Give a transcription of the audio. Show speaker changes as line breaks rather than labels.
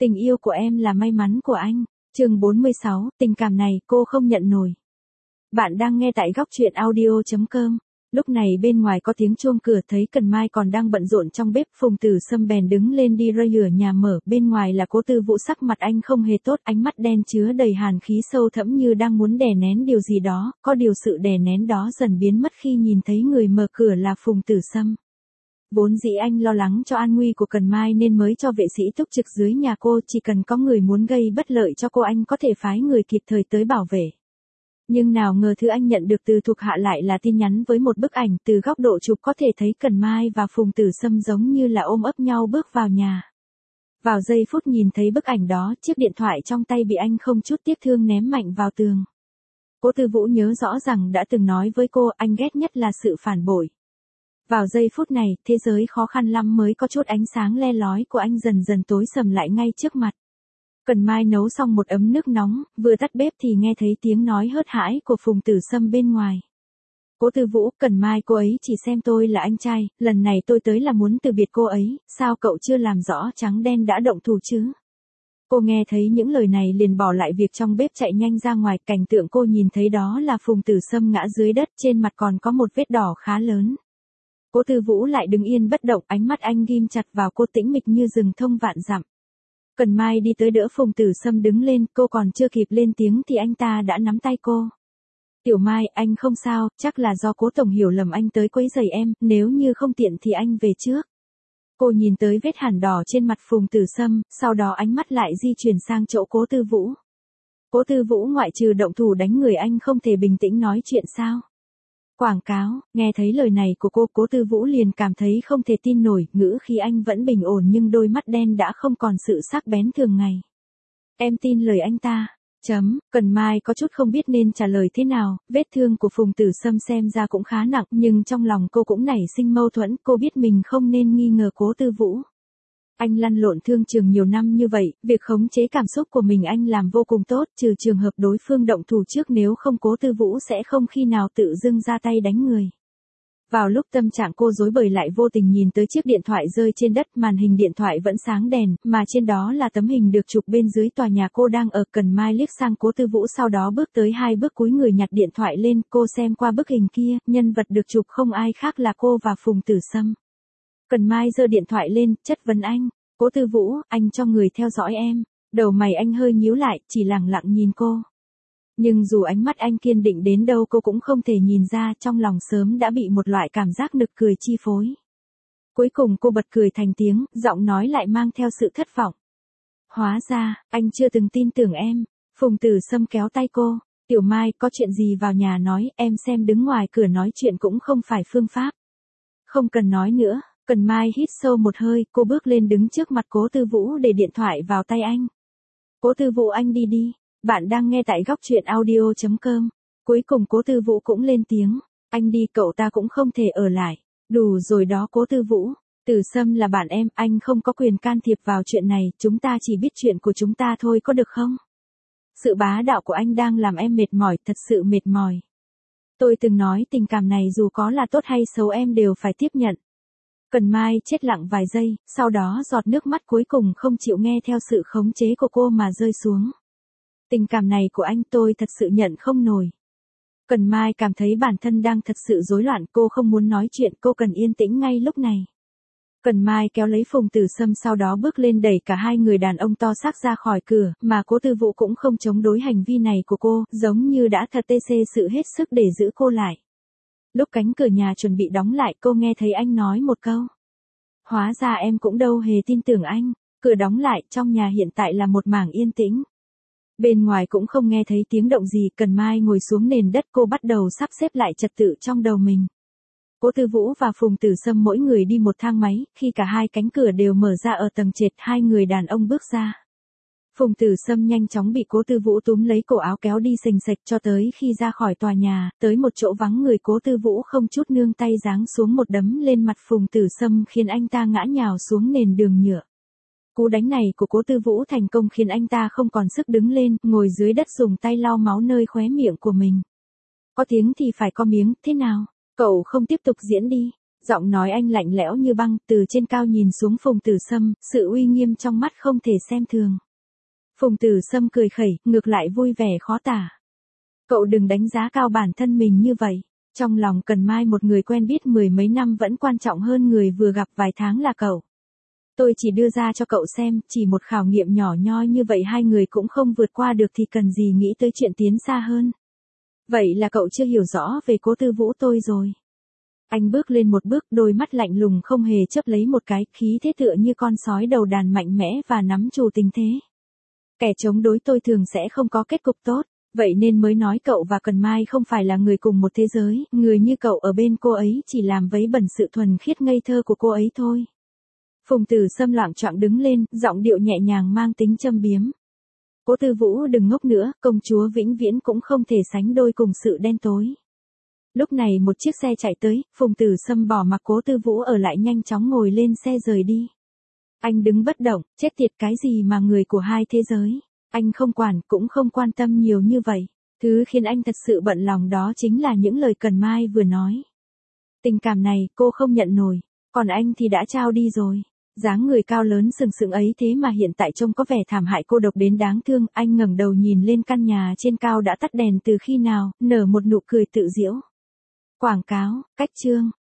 Tình yêu của em là may mắn của anh. Chương 46, tình cảm này cô không nhận nổi. Bạn đang nghe tại góc truyện audio.com. Lúc này bên ngoài có tiếng chuông cửa, thấy Cần Mai còn đang bận rộn trong bếp, Phùng Tử Sâm bèn đứng lên đi rơi rửa nhà mở. Bên ngoài là Cố Tư Vũ, sắc mặt anh không hề tốt, ánh mắt đen chứa đầy hàn khí sâu thẫm như đang muốn đè nén điều gì đó, có điều sự đè nén đó dần biến mất khi nhìn thấy người mở cửa là Phùng Tử Sâm. Vốn dĩ anh lo lắng cho an nguy của Cần Mai nên mới cho vệ sĩ túc trực dưới nhà cô, chỉ cần có người muốn gây bất lợi cho cô anh có thể phái người kịp thời tới bảo vệ. Nhưng nào ngờ thứ anh nhận được từ thuộc hạ lại là tin nhắn với một bức ảnh, từ góc độ chụp có thể thấy Cần Mai và Phùng Tử Sâm giống như là ôm ấp nhau bước vào nhà. Vào giây phút nhìn thấy bức ảnh đó, chiếc điện thoại trong tay bị anh không chút tiếc thương ném mạnh vào tường. Cố Tư Vũ nhớ rõ rằng đã từng nói với cô, anh ghét nhất là sự phản bội. Vào giây phút này, thế giới khó khăn lắm mới có chút ánh sáng le lói của anh dần dần tối sầm lại ngay trước mặt. Cần Mai nấu xong một ấm nước nóng, vừa tắt bếp thì nghe thấy tiếng nói hớt hải của Phùng Tử Sâm bên ngoài. Cố Tư Vũ, Cần Mai, cô ấy chỉ xem tôi là anh trai, lần này tôi tới là muốn từ biệt cô ấy, sao cậu chưa làm rõ trắng đen đã động thủ chứ? Cô nghe thấy những lời này liền bỏ lại việc trong bếp chạy nhanh ra ngoài, cảnh tượng cô nhìn thấy đó là Phùng Tử Sâm ngã dưới đất, trên mặt còn có một vết đỏ khá lớn. Cố Tư Vũ lại đứng yên bất động, ánh mắt anh ghim chặt vào cô, tĩnh mịch như rừng thông vạn dặm. Cần Mai đi tới đỡ Phùng Tử Sâm đứng lên, cô còn chưa kịp lên tiếng thì anh ta đã nắm tay cô. Tiểu Mai, anh không sao, chắc là do Cố tổng hiểu lầm anh tới quấy rầy em, nếu như không tiện thì anh về trước. Cô nhìn tới vết hằn đỏ trên mặt Phùng Tử Sâm, sau đó ánh mắt lại di chuyển sang chỗ Cố Tư Vũ. Cố Tư Vũ, ngoại trừ động thủ đánh người anh không thể bình tĩnh nói chuyện sao? Quảng cáo, nghe thấy lời này của cô, Cố Tư Vũ liền cảm thấy không thể tin nổi, ngữ khí anh vẫn bình ổn nhưng đôi mắt đen đã không còn sự sắc bén thường ngày. Em tin lời anh ta. Cần Mai có chút không biết nên trả lời thế nào, vết thương của Phùng Tử Sâm xem ra cũng khá nặng, nhưng trong lòng cô cũng nảy sinh mâu thuẫn, cô biết mình không nên nghi ngờ Cố Tư Vũ. Anh lăn lộn thương trường nhiều năm như vậy, việc khống chế cảm xúc của mình anh làm vô cùng tốt, trừ trường hợp đối phương động thủ trước, nếu không Cố Tư Vũ sẽ không khi nào tự dưng ra tay đánh người. Vào lúc tâm trạng cô rối bời lại vô tình nhìn tới chiếc điện thoại rơi trên đất, màn hình điện thoại vẫn sáng đèn, mà trên đó là tấm hình được chụp bên dưới tòa nhà cô đang ở. Cần Mai liếc sang Cố Tư Vũ, sau đó bước tới 2 bước cúi người nhặt điện thoại lên, cô xem qua bức hình kia, nhân vật được chụp không ai khác là cô và Phùng Tử Sâm. Cần Mai giơ điện thoại lên, chất vấn anh. Cố Tư Vũ, anh cho người theo dõi em. Đầu mày anh hơi nhíu lại, chỉ lẳng lặng nhìn cô. Nhưng dù ánh mắt anh kiên định đến đâu cô cũng không thể nhìn ra, trong lòng sớm đã bị một loại cảm giác nực cười chi phối. Cuối cùng cô bật cười thành tiếng, giọng nói lại mang theo sự thất vọng. Hóa ra, anh chưa từng tin tưởng em. Phùng Tử Sâm kéo tay cô. Tiểu Mai, có chuyện gì vào nhà nói, em xem đứng ngoài cửa nói chuyện cũng không phải phương pháp. Không cần nói nữa. Cần Mai hít sâu một hơi, cô bước lên đứng trước mặt Cố Tư Vũ để điện thoại vào tay anh. Cố Tư Vũ, anh đi đi. Bạn đang nghe tại góc truyện audio.com. Cuối cùng Cố Tư Vũ cũng lên tiếng. Anh đi, cậu ta cũng không thể ở lại. Đủ rồi đó Cố Tư Vũ. Tử Sâm là bạn em, anh không có quyền can thiệp vào chuyện này, chúng ta chỉ biết chuyện của chúng ta thôi, có được không? Sự bá đạo của anh đang làm em mệt mỏi, thật sự mệt mỏi. Tôi từng nói tình cảm này dù có là tốt hay xấu em đều phải tiếp nhận. Cần Mai chết lặng vài giây, sau đó giọt nước mắt cuối cùng không chịu nghe theo sự khống chế của cô mà rơi xuống. Tình cảm này của anh tôi thật sự nhận không nổi. Cần Mai cảm thấy bản thân đang thật sự rối loạn, cô không muốn nói chuyện, cô cần yên tĩnh ngay lúc này. Cần Mai kéo lấy Phùng Tử Sâm, sau đó bước lên đẩy cả hai người đàn ông to xác ra khỏi cửa, mà Cố Tư Vũ cũng không chống đối hành vi này của cô, giống như đã thật tê xê sự hết sức để giữ cô lại. Lúc cánh cửa nhà chuẩn bị đóng lại, cô nghe thấy anh nói một câu. Hóa ra em cũng đâu hề tin tưởng anh. Cửa đóng lại, trong nhà hiện tại là một mảng yên tĩnh. Bên ngoài cũng không nghe thấy tiếng động gì. Cần Mai ngồi xuống nền đất, cô bắt đầu sắp xếp lại trật tự trong đầu mình. Cố Tư Vũ và Phùng Tử Sâm mỗi người đi một thang máy, khi cả hai cánh cửa đều mở ra ở tầng trệt, hai người đàn ông bước ra. Phùng Tử Sâm nhanh chóng bị Cố Tư Vũ túm lấy cổ áo kéo đi xình xịch cho tới khi ra khỏi tòa nhà, tới một chỗ vắng người, Cố Tư Vũ không chút nương tay giáng xuống một đấm lên mặt Phùng Tử Sâm khiến anh ta ngã nhào xuống nền đường nhựa. Cú đánh này của Cố Tư Vũ thành công khiến anh ta không còn sức đứng lên, ngồi dưới đất dùng tay lau máu nơi khóe miệng của mình. Có tiếng thì phải có miếng, thế nào? Cậu không tiếp tục diễn đi. Giọng nói anh lạnh lẽo như băng, từ trên cao nhìn xuống Phùng Tử Sâm, sự uy nghiêm trong mắt không thể xem thường. Phùng Tử Sâm cười khẩy, ngược lại vui vẻ khó tả. Cậu đừng đánh giá cao bản thân mình như vậy. Trong lòng Cần Mai một người quen biết mười mấy năm vẫn quan trọng hơn người vừa gặp vài tháng là cậu. Tôi chỉ đưa ra cho cậu xem, chỉ một khảo nghiệm nhỏ nhoi như vậy hai người cũng không vượt qua được thì cần gì nghĩ tới chuyện tiến xa hơn. Vậy là cậu chưa hiểu rõ về Cố Tư Vũ tôi rồi. Anh bước lên một bước, đôi mắt lạnh lùng không hề chớp lấy một cái, khí thế tựa như con sói đầu đàn mạnh mẽ và nắm chủ tình thế. Kẻ chống đối tôi thường sẽ không có kết cục tốt, vậy nên mới nói cậu và Cần Mai không phải là người cùng một thế giới, người như cậu ở bên cô ấy chỉ làm vấy bẩn sự thuần khiết ngây thơ của cô ấy thôi. Phùng Tử Sâm loạng choạng đứng lên, giọng điệu nhẹ nhàng mang tính châm biếm. Cố Tư Vũ đừng ngốc nữa, công chúa vĩnh viễn cũng không thể sánh đôi cùng sự đen tối. Lúc này một chiếc xe chạy tới, Phùng Tử Sâm bỏ mặc Cố Tư Vũ ở lại nhanh chóng ngồi lên xe rời đi. Anh đứng bất động, chết tiệt cái gì mà người của hai thế giới. Anh không quản cũng không quan tâm nhiều như vậy. Thứ khiến anh thật sự bận lòng đó chính là những lời Cần Mai vừa nói. Tình cảm này cô không nhận nổi, còn anh thì đã trao đi rồi. Dáng người cao lớn sừng sững ấy thế mà hiện tại trông có vẻ thảm hại cô độc đến đáng thương. Anh ngẩng đầu nhìn lên căn nhà trên cao đã tắt đèn từ khi nào, nở một nụ cười tự giễu. Quảng cáo, cách chương.